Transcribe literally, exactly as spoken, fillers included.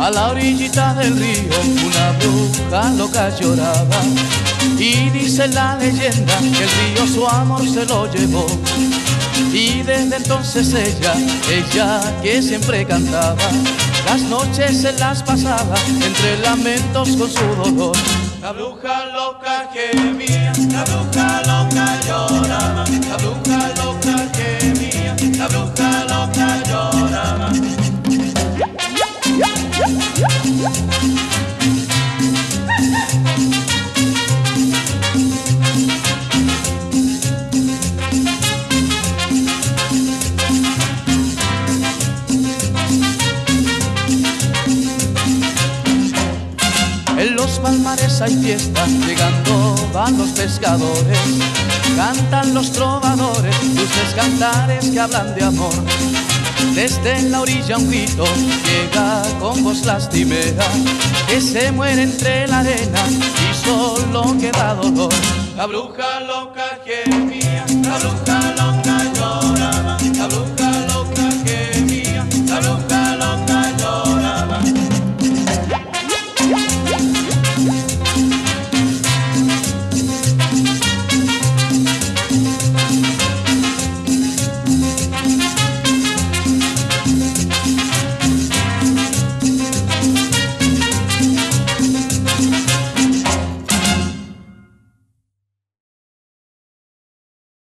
A la orillita del río una bruja loca lloraba, y dice la leyenda que el río su amor se lo llevó. Y desde entonces ella, ella que siempre cantaba, las noches se las pasaba entre lamentos con su dolor. La bruja loca gemía, la bruja loca lloraba, la bruja loca gemía, la bruja loca lloraba. En los palmares hay fiestas, llegando van los pescadores, cantan los trovadores, dulces cantares que hablan de amor. Desde la orilla un grito llega con voz lastimera, que se muere entre la arena y solo queda dolor. La bruja loca gemía, la bruja